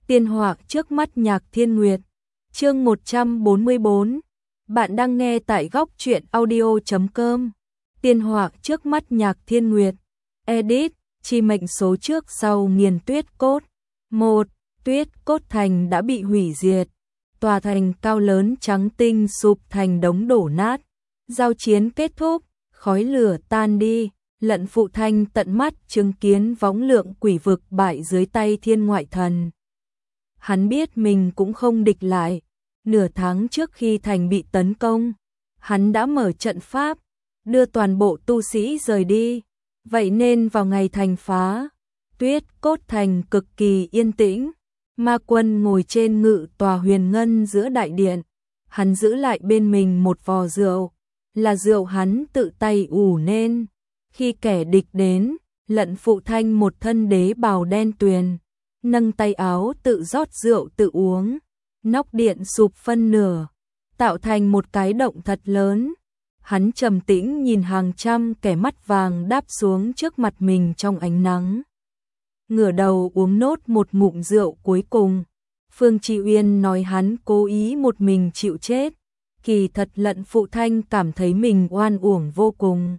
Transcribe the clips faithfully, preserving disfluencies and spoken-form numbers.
Tiên họa trước mắt Nhạc Thiên Nguyệt. Chương một trăm bốn mươi bốn. Bạn đang nghe tại góc truyện audio chấm com. Tiên họa trước mắt Nhạc Thiên Nguyệt. Edit, chi mệnh số trước sau nghiền tuyết cốt. một. Tuyết cốt thành đã bị hủy diệt. Tòa thành cao lớn trắng tinh sụp thành đống đổ nát. Giao chiến kết thúc, khói lửa tan đi. Lận Phụ Thanh tận mắt chứng kiến võng lượng quỷ vực bại dưới tay Thiên Ngoại Thần. Hắn biết mình cũng không địch lại. Nửa tháng trước khi thành bị tấn công, hắn đã mở trận pháp, đưa toàn bộ tu sĩ rời đi. Vậy nên vào ngày thành phá, Tuyết cốt thành cực kỳ yên tĩnh. Ma Quân ngồi trên ngự tòa huyền ngân giữa đại điện. Hắn giữ lại bên mình một vò rượu, là rượu hắn tự tay ủ nên. Khi kẻ địch đến, Lận Phụ Thanh một thân đế bào đen tuyền, nâng tay áo tự rót rượu tự uống. Nóc điện sụp phân nửa, tạo thành một cái động thật lớn. Hắn trầm tĩnh nhìn hàng trăm kẻ mắt vàng đáp xuống trước mặt mình trong ánh nắng. Ngửa đầu uống nốt một ngụm rượu cuối cùng. Phương Tri Uyên nói hắn cố ý một mình chịu chết. Kỳ thật Lận Phụ Thanh cảm thấy mình oan uổng vô cùng.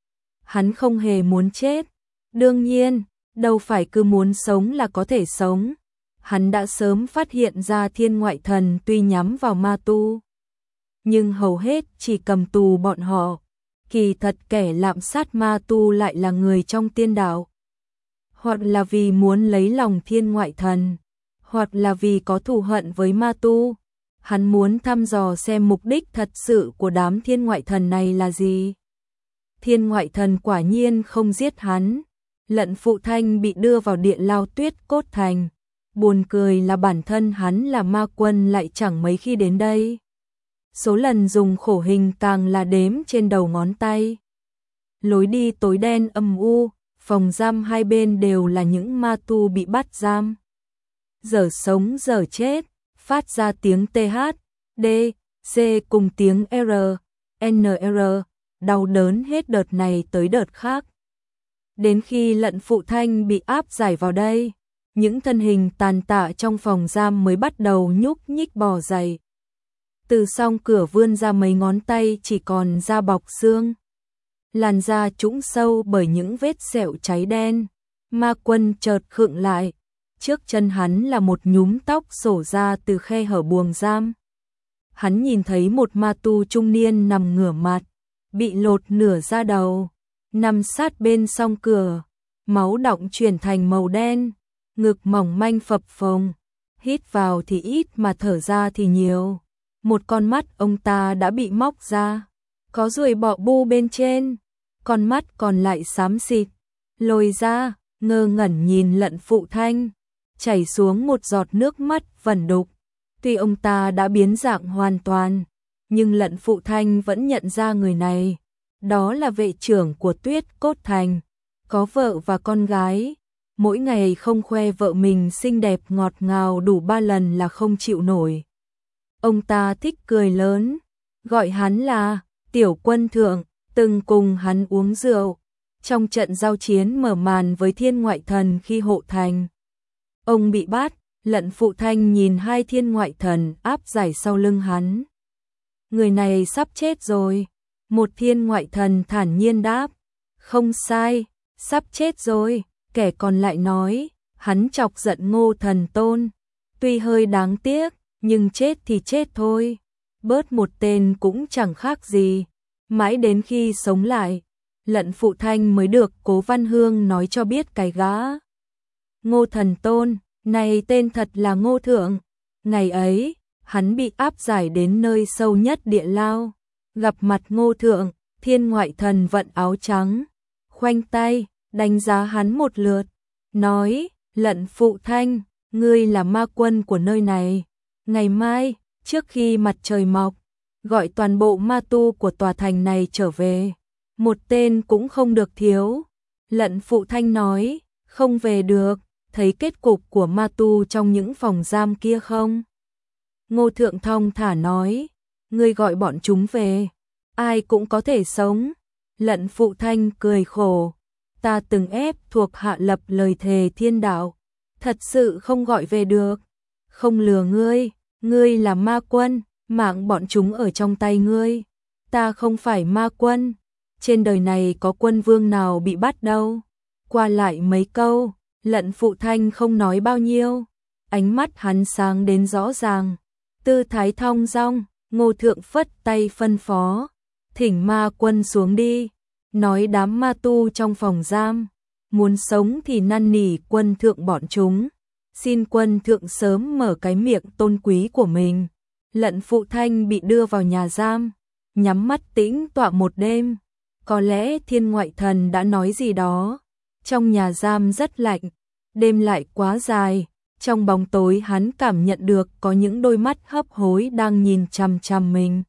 Hắn không hề muốn chết. Đương nhiên, đâu phải cứ muốn sống là có thể sống. Hắn đã sớm phát hiện ra Thiên Ngoại Thần tuy nhắm vào ma tu, nhưng hầu hết chỉ cầm tù bọn họ. Kỳ thật kẻ lạm sát ma tu lại là người trong tiên đạo. Hoặc là vì muốn lấy lòng Thiên Ngoại Thần, hoặc là vì có thù hận với ma tu. Hắn muốn thăm dò xem mục đích thật sự của đám Thiên Ngoại Thần này là gì. Thiên Ngoại Thần quả nhiên không giết hắn. Lận Phụ Thanh bị đưa vào địa lao Tuyết cốt thành. Buồn cười là bản thân hắn là Ma Quân lại chẳng mấy khi đến đây. Số lần dùng khổ hình càng là đếm trên đầu ngón tay. Lối đi tối đen âm u, phòng giam hai bên đều là những ma tu bị bắt giam. Giờ sống giờ chết, phát ra tiếng tê hát, đê, xê cùng tiếng R, N R, đau đớn hết đợt này tới đợt khác. Đến khi Lận Phụ Thanh bị áp giải vào đây, những thân hình tàn tạ trong phòng giam mới bắt đầu nhúc nhích bò dậy. Từ song cửa vươn ra mấy ngón tay chỉ còn da bọc xương. Làn da trũng sâu bởi những vết sẹo cháy đen. Ma Quân chợt khựng lại. Trước chân hắn là một nhúm tóc xổ ra từ khe hở buồng giam. Hắn nhìn thấy một ma tu trung niên nằm ngửa mặt, bị lột nửa da đầu, nằm sát bên song cửa, máu đọng chuyển thành màu đen, ngực mỏng manh phập phồng, hít vào thì ít mà thở ra thì nhiều. Một con mắt ông ta đã bị móc ra, có ruồi bọ bu bên trên, con mắt còn lại xám xịt, lồi ra, ngơ ngẩn nhìn Lận Phụ Thanh, chảy xuống một giọt nước mắt vẩn đục. Tuy ông ta đã biến dạng hoàn toàn, nhưng Lận Phụ Thanh vẫn nhận ra người này. Đó là vệ trưởng của Tuyết cốt thành, có vợ và con gái. Mỗi ngày không khoe vợ mình xinh đẹp ngọt ngào đủ ba lần là không chịu nổi. Ông ta thích cười lớn, gọi hắn là Tiểu Quân Thượng, từng cùng hắn uống rượu. Trong trận giao chiến mở màn với Thiên Ngoại Thần khi hộ thành, ông bị bắt. Lận Phụ Thanh nhìn hai Thiên Ngoại Thần áp giải sau lưng hắn. Người này sắp chết rồi. Một Thiên Ngoại Thần thản nhiên đáp. Không sai, sắp chết rồi. Kẻ còn lại nói, hắn chọc giận Ngô Thần Tôn. Tuy hơi đáng tiếc, nhưng chết thì chết thôi. Bớt một tên cũng chẳng khác gì. Mãi đến khi sống lại, Lận Phụ Thanh mới được Cố Văn Hương nói cho biết cái gã Ngô Thần Tôn này tên thật là Ngô Thượng. Ngày ấy, hắn bị áp giải đến nơi sâu nhất địa lao. Gặp mặt Ngô Thượng, Thiên Ngoại Thần vận áo trắng, khoanh tay, đánh giá hắn một lượt, nói, Lận Phụ Thanh, ngươi là ma quân của nơi này. Ngày mai, trước khi mặt trời mọc, gọi toàn bộ ma tu của tòa thành này trở về. Một tên cũng không được thiếu. Lận Phụ Thanh nói, không về được, thấy kết cục của ma tu trong những phòng giam kia không? Ngô Thượng thong thả nói, ngươi gọi bọn chúng về, ai cũng có thể sống. Lận Phụ Thanh cười khổ, ta từng ép thuộc hạ lập lời thề thiên đạo, thật sự không gọi về được. không lừa ngươi, ngươi là ma quân, mạng bọn chúng ở trong tay ngươi. Ta không phải ma quân, trên đời này có quân vương nào bị bắt đâu. Qua lại mấy câu, Lận Phụ Thanh không nói bao nhiêu, ánh mắt hắn sáng đến rõ ràng, tư thái thong dong. Ngô Thượng phất tay phân phó, thỉnh ma quân xuống đi, nói đám ma tu trong phòng giam, muốn sống thì năn nỉ quân thượng bọn chúng, xin quân thượng sớm mở cái miệng tôn quý của mình. Lận Phụ Thanh bị đưa vào nhà giam, nhắm mắt tĩnh tọa một đêm, có lẽ thiên ngoại thần đã nói gì đó. Trong nhà giam rất lạnh, đêm lại quá dài. Trong bóng tối hắn cảm nhận được có những đôi mắt hấp hối đang nhìn chằm chằm mình.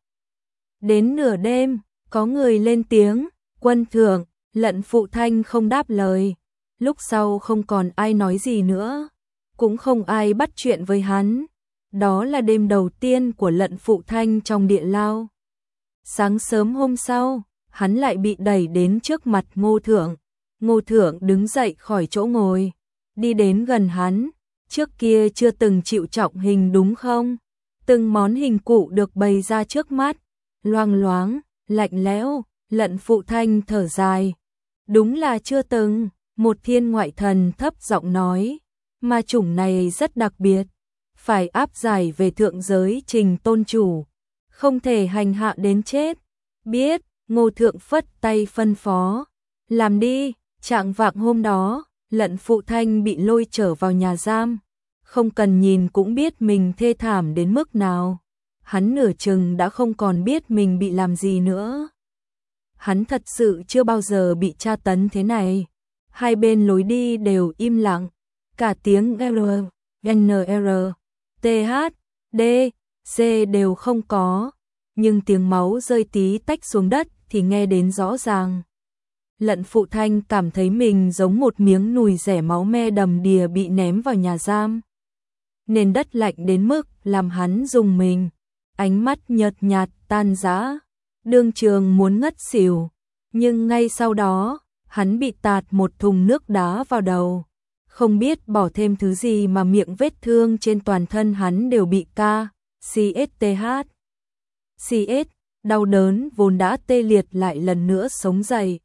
Đến nửa đêm, có người lên tiếng, quân thượng. Lận Phụ Thanh không đáp lời. Lúc sau không còn ai nói gì nữa, cũng không ai bắt chuyện với hắn. Đó là đêm đầu tiên của Lận Phụ Thanh trong địa lao. Sáng sớm hôm sau, hắn lại bị đẩy đến trước mặt Ngô Thượng. Ngô Thượng đứng dậy khỏi chỗ ngồi, đi đến gần hắn. Trước kia chưa từng chịu trọng hình đúng không? Từng món hình cụ được bày ra trước mắt, loang loáng, lạnh lẽo. Lận Phụ Thanh thở dài. Đúng là chưa từng. Một thiên ngoại thần thấp giọng nói, ma chủng này rất đặc biệt, phải áp giải về thượng giới trình tôn chủ, không thể hành hạ đến chết. Biết. Ngô Thượng phất tay phân phó, làm đi. Trạng vạng hôm đó, Lận Phụ Thanh bị lôi trở vào nhà giam, không cần nhìn cũng biết mình thê thảm đến mức nào. Hắn nửa chừng đã không còn biết mình bị làm gì nữa. Hắn thật sự chưa bao giờ bị tra tấn thế này. Hai bên lối đi đều im lặng, cả tiếng R, N R, T H, D, C đều không có, nhưng tiếng máu rơi tí tách xuống đất thì nghe đến rõ ràng. Lận Phụ Thanh cảm thấy mình giống một miếng nùi rẻ máu me đầm đìa bị ném vào nhà giam. Nền đất lạnh đến mức làm hắn rùng mình, ánh mắt nhợt nhạt tan rã, đương trường muốn ngất xỉu. Nhưng ngay sau đó, hắn bị tạt một thùng nước đá vào đầu. Không biết bỏ thêm thứ gì mà miệng vết thương trên toàn thân hắn đều bị ca, C S T H. C S, đau đớn vốn đã tê liệt lại lần nữa sống dậy.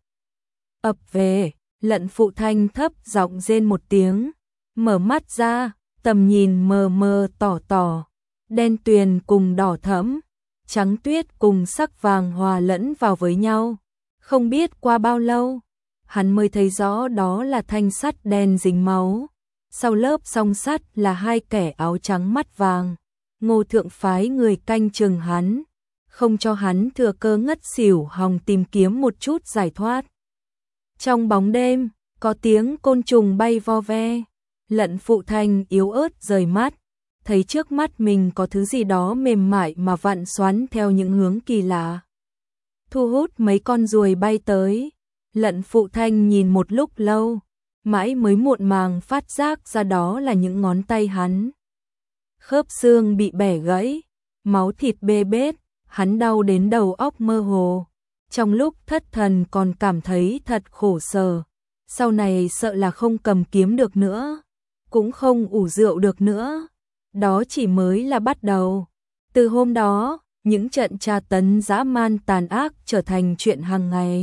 Ập về, Lận Phụ Thanh thấp giọng rên một tiếng, mở mắt ra, tầm nhìn mờ mờ tỏ tỏ, đen tuyền cùng đỏ thẫm, trắng tuyết cùng sắc vàng hòa lẫn vào với nhau. Không biết qua bao lâu, hắn mới thấy rõ đó là thanh sắt đen dính máu. Sau lớp song sắt là hai kẻ áo trắng mắt vàng. Ngô Thượng phái người canh chừng hắn, không cho hắn thừa cơ ngất xỉu hòng tìm kiếm một chút giải thoát. Trong bóng đêm, có tiếng côn trùng bay vo ve. Lận Phụ Thanh yếu ớt rời mắt, thấy trước mắt mình có thứ gì đó mềm mại mà vặn xoắn theo những hướng kỳ lạ. Thu hút mấy con ruồi bay tới. Lận Phụ Thanh nhìn một lúc lâu, mãi mới muộn màng phát giác ra đó là những ngón tay hắn. Khớp xương bị bẻ gãy, máu thịt bê bết, hắn đau đến đầu óc mơ hồ. Trong lúc thất thần còn cảm thấy thật khổ sở, sau này sợ là không cầm kiếm được nữa, cũng không ủ rượu được nữa. Đó chỉ mới là bắt đầu. Từ hôm đó, những trận tra tấn dã man tàn ác trở thành chuyện hàng ngày.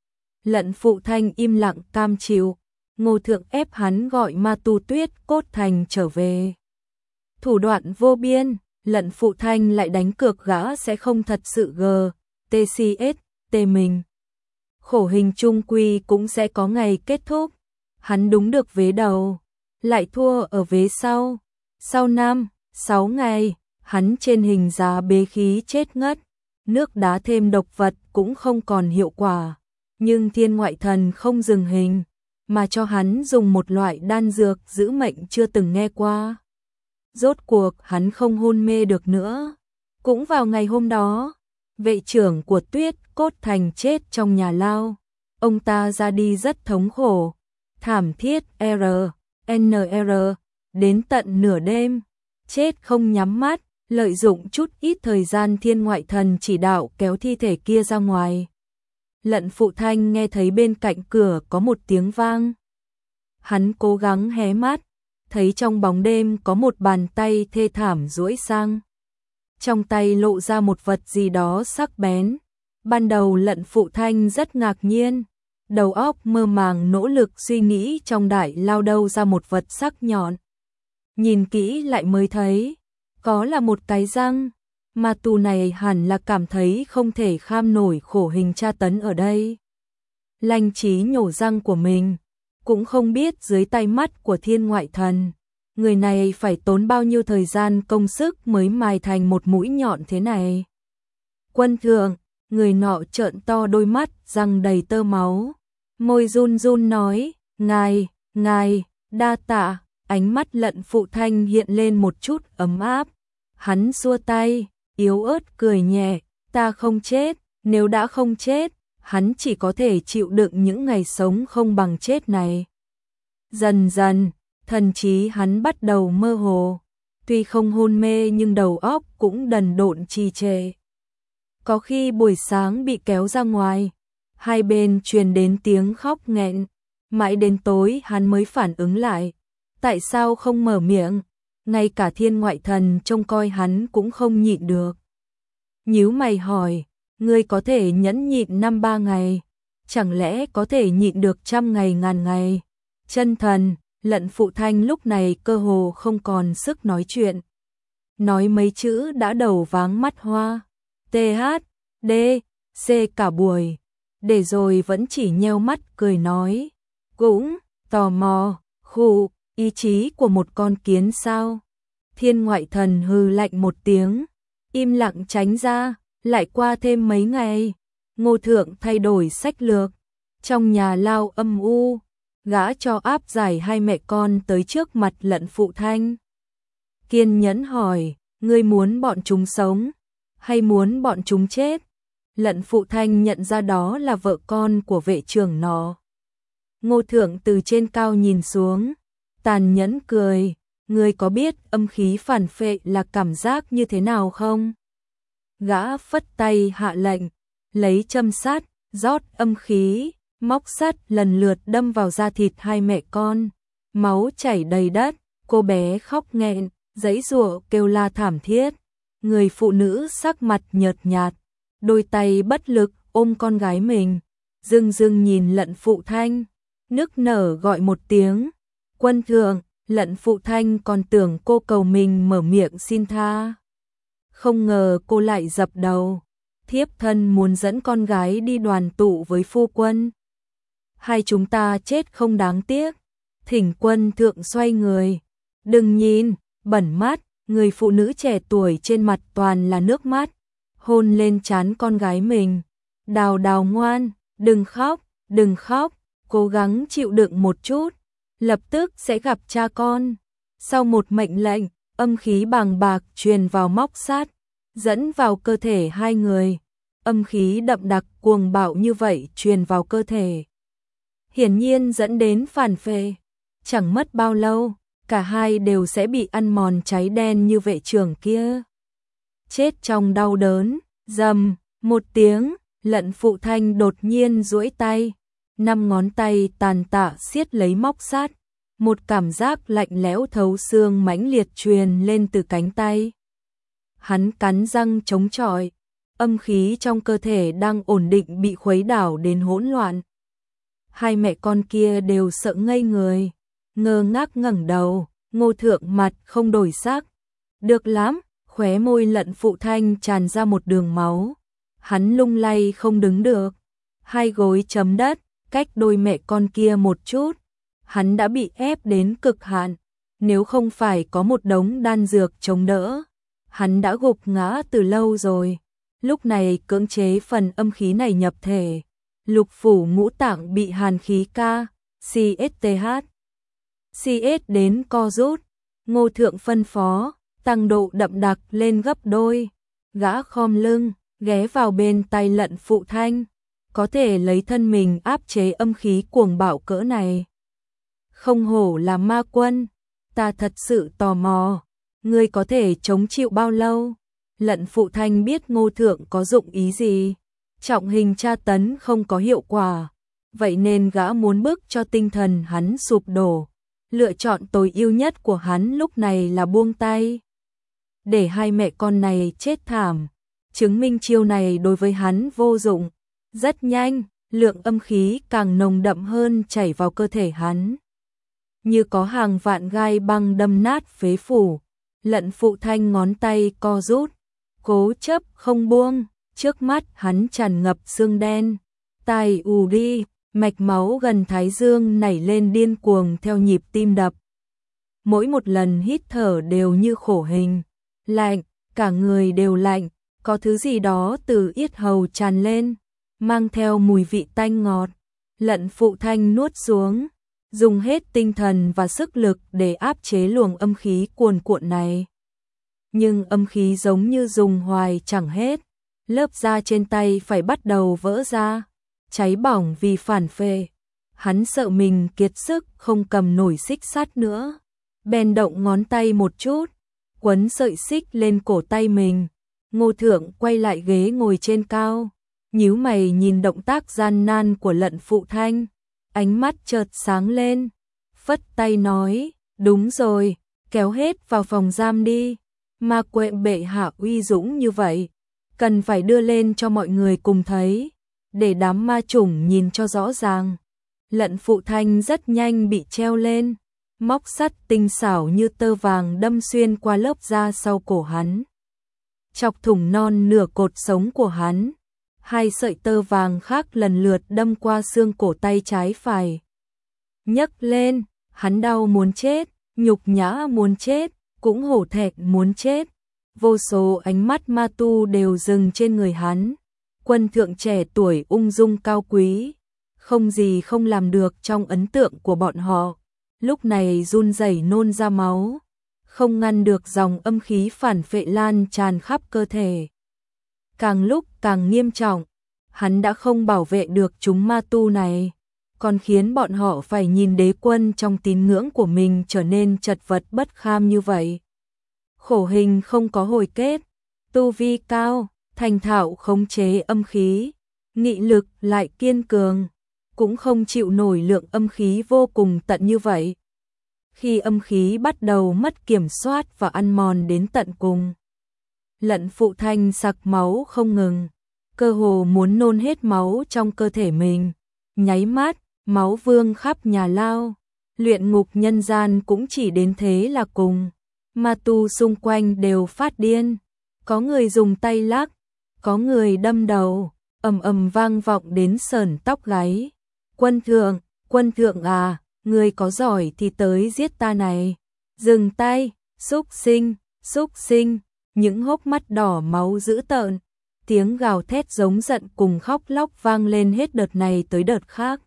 Lận Phụ Thanh im lặng cam chịu. Ngô Thượng ép hắn gọi Ma Tu Tuyết Cốt Thành trở về. Thủ đoạn vô biên, Lận Phụ Thanh lại đánh cược gã sẽ không thật sự G, T C S, T mình. Khổ hình chung quy cũng sẽ có ngày kết thúc. Hắn đúng được vế đầu, lại thua ở vế sau. Sau năm, sáu ngày, hắn trên hình giá bế khí chết ngất. Nước đá thêm độc vật cũng không còn hiệu quả. Nhưng thiên ngoại thần không dừng hình, mà cho hắn dùng một loại đan dược giữ mệnh chưa từng nghe qua. Rốt cuộc hắn không hôn mê được nữa. Cũng vào ngày hôm đó, vệ trưởng của Tuyết Cốt Thành chết trong nhà lao. Ông ta ra đi rất thống khổ, thảm thiết R, N R, đến tận nửa đêm, chết không nhắm mắt, lợi dụng chút ít thời gian thiên ngoại thần chỉ đạo kéo thi thể kia ra ngoài. Lận Phụ Thanh nghe thấy bên cạnh cửa có một tiếng vang. Hắn cố gắng hé mắt, thấy trong bóng đêm có một bàn tay thê thảm duỗi sang. Trong tay lộ ra một vật gì đó sắc bén. Ban đầu Lận Phụ Thanh rất ngạc nhiên, đầu óc mơ màng nỗ lực suy nghĩ trong đại lao đâu ra một vật sắc nhọn. Nhìn kỹ lại mới thấy, có là một cái răng, ma tù này hẳn là cảm thấy không thể kham nổi khổ hình tra tấn ở đây. Lanh trí nhổ răng của mình, cũng không biết dưới tay mắt của Thiên Ngoại Thần, người này phải tốn bao nhiêu thời gian công sức mới mài thành một mũi nhọn thế này. Quân thượng, người nọ trợn to đôi mắt, răng đầy tơ máu, môi run run nói, ngài, ngài, đa tạ. Ánh mắt Lận Phụ Thanh hiện lên một chút ấm áp. Hắn xua tay, yếu ớt cười nhẹ, ta không chết, nếu đã không chết, hắn chỉ có thể chịu đựng những ngày sống không bằng chết này. Dần dần, thần trí hắn bắt đầu mơ hồ, tuy không hôn mê nhưng đầu óc cũng đần độn trì trệ. Có khi buổi sáng bị kéo ra ngoài, hai bên truyền đến tiếng khóc nghẹn, mãi đến tối hắn mới phản ứng lại. Tại sao không mở miệng? Ngay cả Thiên Ngoại Thần trông coi hắn cũng không nhịn được. Nhíu mày hỏi, ngươi có thể nhẫn nhịn năm ba ngày, chẳng lẽ có thể nhịn được trăm ngày ngàn ngày? Chân thần, Lận Phụ Thanh lúc này cơ hồ không còn sức nói chuyện. Nói mấy chữ đã đầu váng mắt hoa. T H, D, C cả buổi. Để rồi vẫn chỉ nheo mắt cười nói. Cũng, tò mò, khụ. Ý chí của một con kiến sao? Thiên Ngoại Thần hừ lạnh một tiếng, im lặng tránh ra. Lại qua thêm mấy ngày, Ngô Thượng thay đổi sách lược. Trong nhà lao âm u, gã cho áp giải hai mẹ con tới trước mặt Lận Phụ Thanh. Kiên nhẫn hỏi, ngươi muốn bọn chúng sống, hay muốn bọn chúng chết? Lận Phụ Thanh nhận ra đó là vợ con của vệ trưởng nó. Ngô Thượng từ trên cao nhìn xuống, tàn nhẫn cười, ngươi có biết âm khí phản phệ là cảm giác như thế nào không? Gã phất tay hạ lệnh, lấy châm sát, rót âm khí, móc sắt lần lượt đâm vào da thịt hai mẹ con, máu chảy đầy đất, cô bé khóc nghẹn, giãy giụa kêu la thảm thiết. Người phụ nữ sắc mặt nhợt nhạt, đôi tay bất lực ôm con gái mình, dưng dưng nhìn Lận Phụ Thanh, nức nở gọi một tiếng. Quân thượng, Lận Phụ Thanh còn tưởng cô cầu mình mở miệng xin tha. Không ngờ cô lại dập đầu, thiếp thân muốn dẫn con gái đi đoàn tụ với phu quân. Hai chúng ta chết không đáng tiếc. Thỉnh quân thượng xoay người, đừng nhìn, bẩn mắt. Người phụ nữ trẻ tuổi trên mặt toàn là nước mắt, hôn lên trán con gái mình. Đào Đào ngoan, đừng khóc, đừng khóc, cố gắng chịu đựng một chút, lập tức sẽ gặp cha con. Sau một mệnh lệnh, âm khí bàng bạc truyền vào móc sắt, dẫn vào cơ thể hai người. Âm khí đậm đặc cuồng bạo như vậy truyền vào cơ thể, hiển nhiên dẫn đến phản phệ. Chẳng mất bao lâu, cả hai đều sẽ bị ăn mòn cháy đen như vệ trưởng kia. Chết trong đau đớn. Rầm một tiếng, Lận Phụ Thanh đột nhiên duỗi tay, năm ngón tay tàn tạ siết lấy móc sắt. Một cảm giác lạnh lẽo thấu xương mãnh liệt truyền lên từ cánh tay. Hắn cắn răng chống chọi, âm khí trong cơ thể đang ổn định bị khuấy đảo đến hỗn loạn. Hai mẹ con kia đều sợ ngây người, ngơ ngác ngẩng đầu. Ngô Thượng mặt không đổi sắc. Được lắm, khóe môi Lận Phụ Thanh tràn ra một đường máu. Hắn lung lay không đứng được, hai gối chấm đất, cách đôi mẹ con kia một chút. Hắn đã bị ép đến cực hạn, nếu không phải có một đống đan dược chống đỡ, hắn đã gục ngã từ lâu rồi. Lúc này cưỡng chế phần âm khí này nhập thể, lục phủ ngũ tạng bị hàn khí ca, xê ét tê hát. xê ét đến co rút. Ngô Thượng phân phó, tăng độ đậm đặc lên gấp đôi. Gã khom lưng, ghé vào bên tay Lận Phụ Thanh, có thể lấy thân mình áp chế âm khí cuồng bạo cỡ này. Không hổ là ma quân, ta thật sự tò mò, ngươi có thể chống chịu bao lâu? Lận Phụ Thanh biết Ngô Thượng có dụng ý gì, trọng hình tra tấn không có hiệu quả, vậy nên gã muốn bức cho tinh thần hắn sụp đổ. Lựa chọn tối ưu nhất của hắn lúc này là buông tay. Để hai mẹ con này chết thảm, chứng minh chiêu này đối với hắn vô dụng. Rất nhanh, lượng âm khí càng nồng đậm hơn chảy vào cơ thể hắn. Như có hàng vạn gai băng đâm nát phế phủ, Lận Phụ Thanh ngón tay co rút, cố chấp không buông, trước mắt hắn tràn ngập xương đen, tai ù đi, mạch máu gần thái dương nảy lên điên cuồng theo nhịp tim đập. Mỗi một lần hít thở đều như khổ hình, lạnh, cả người đều lạnh, có thứ gì đó từ yết hầu tràn lên, mang theo mùi vị tanh ngọt. Lận Phụ Thanh nuốt xuống, dùng hết tinh thần và sức lực để áp chế luồng âm khí cuồn cuộn này. Nhưng âm khí giống như dùng hoài chẳng hết, lớp da trên tay phải bắt đầu vỡ ra, cháy bỏng vì phản phệ. Hắn sợ mình kiệt sức không cầm nổi xích sắt nữa, bèn động ngón tay một chút, quấn sợi xích lên cổ tay mình. Ngô Thượng quay lại ghế ngồi trên cao, nhíu mày nhìn động tác gian nan của Lận Phụ Thanh, ánh mắt chợt sáng lên, phất tay nói, đúng rồi, kéo hết vào phòng giam đi, ma quệ bệ hạ uy dũng như vậy, cần phải đưa lên cho mọi người cùng thấy, để đám ma chủng nhìn cho rõ ràng. Lận Phụ Thanh rất nhanh bị treo lên, móc sắt tinh xảo như tơ vàng đâm xuyên qua lớp da sau cổ hắn, chọc thủng non nửa cột sống của hắn. Hai sợi tơ vàng khác lần lượt đâm qua xương cổ tay trái phải. Nhấc lên, hắn đau muốn chết, nhục nhã muốn chết, cũng hổ thẹn muốn chết. Vô số ánh mắt ma tu đều dừng trên người hắn. Quân thượng trẻ tuổi ung dung cao quý, không gì không làm được trong ấn tượng của bọn họ. Lúc này run rẩy nôn ra máu, không ngăn được dòng âm khí phản phệ lan tràn khắp cơ thể. Càng lúc càng nghiêm trọng, hắn đã không bảo vệ được chúng ma tu này, còn khiến bọn họ phải nhìn đế quân trong tín ngưỡng của mình trở nên chật vật bất kham như vậy. Khổ hình không có hồi kết, tu vi cao, thành thạo khống chế âm khí, nghị lực lại kiên cường, cũng không chịu nổi lượng âm khí vô cùng tận như vậy. Khi âm khí bắt đầu mất kiểm soát và ăn mòn đến tận cùng, Lận Phụ Thanh sặc máu không ngừng, cơ hồ muốn nôn hết máu trong cơ thể mình. Nháy mắt, máu vương khắp nhà lao, luyện ngục nhân gian cũng chỉ đến thế là cùng. Ma tu xung quanh đều phát điên, có người dùng tay lắc, có người đâm đầu, ầm ầm vang vọng đến sởn tóc gáy. Quân thượng, quân thượng à, người có giỏi thì tới giết ta này. Dừng tay, xúc sinh, xúc sinh. Những hốc mắt đỏ máu dữ tợn, tiếng gào thét giống giận cùng khóc lóc vang lên hết đợt này tới đợt khác.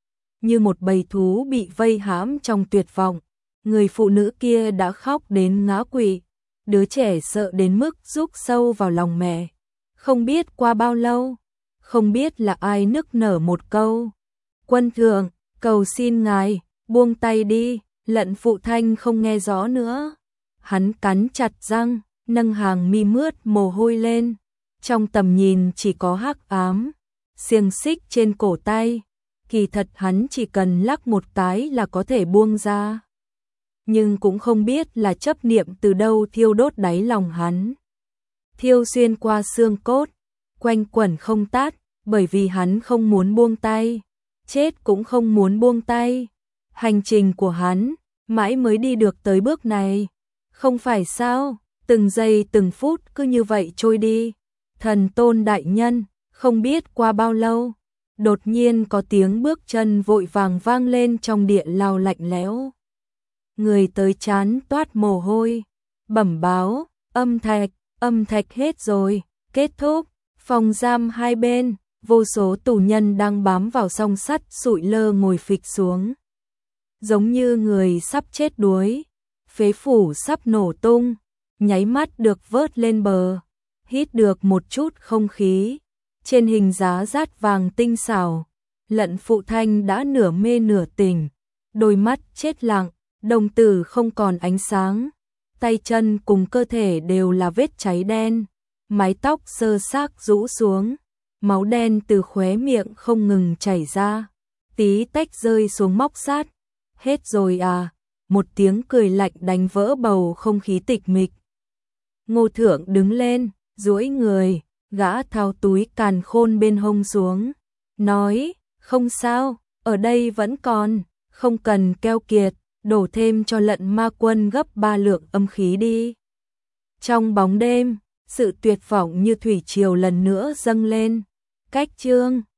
Như một bầy thú bị vây hãm trong tuyệt vọng, người phụ nữ kia đã khóc đến ngã quỵ, đứa trẻ sợ đến mức rúc sâu vào lòng mẹ. Không biết qua bao lâu, không biết là ai nức nở một câu. Quân thượng, cầu xin ngài, buông tay đi. Lận Phụ Thanh không nghe rõ nữa. Hắn cắn chặt răng, nâng hàng mi mướt mồ hôi lên, trong tầm nhìn chỉ có hắc ám, xiềng xích trên cổ tay, kỳ thật hắn chỉ cần lắc một cái là có thể buông ra. Nhưng cũng không biết là chấp niệm từ đâu thiêu đốt đáy lòng hắn, thiêu xuyên qua xương cốt, quanh quẩn không tát, bởi vì hắn không muốn buông tay, chết cũng không muốn buông tay. Hành trình của hắn mãi mới đi được tới bước này, không phải sao? Từng giây từng phút cứ như vậy trôi đi. Thần tôn đại nhân, không biết qua bao lâu, đột nhiên có tiếng bước chân vội vàng vang lên trong địa lao lạnh lẽo. Người tới chán toát mồ hôi, bẩm báo, âm thạch, âm thạch hết rồi, kết thúc. Phòng giam hai bên, vô số tù nhân đang bám vào song sắt sụi lơ ngồi phịch xuống, giống như người sắp chết đuối, phế phủ sắp nổ tung. Nháy mắt được vớt lên bờ, hít được một chút không khí. Trên hình giá rát vàng tinh xảo, Lận Phụ Thanh đã nửa mê nửa tỉnh, đôi mắt chết lặng, đồng tử không còn ánh sáng, tay chân cùng cơ thể đều là vết cháy đen, mái tóc sơ xác rũ xuống, máu đen từ khóe miệng không ngừng chảy ra, tí tách rơi xuống móc sắt. Hết rồi à? một tiếng cười lạnh đánh vỡ bầu không khí tịch mịch. Ngô Thượng đứng lên, duỗi người, gã tháo túi càn khôn bên hông xuống, nói, không sao, ở đây vẫn còn, không cần keo kiệt, đổ thêm cho Lận Ma Quân gấp ba lượng âm khí đi. Trong bóng đêm, sự tuyệt vọng như thủy triều lần nữa dâng lên, cách chương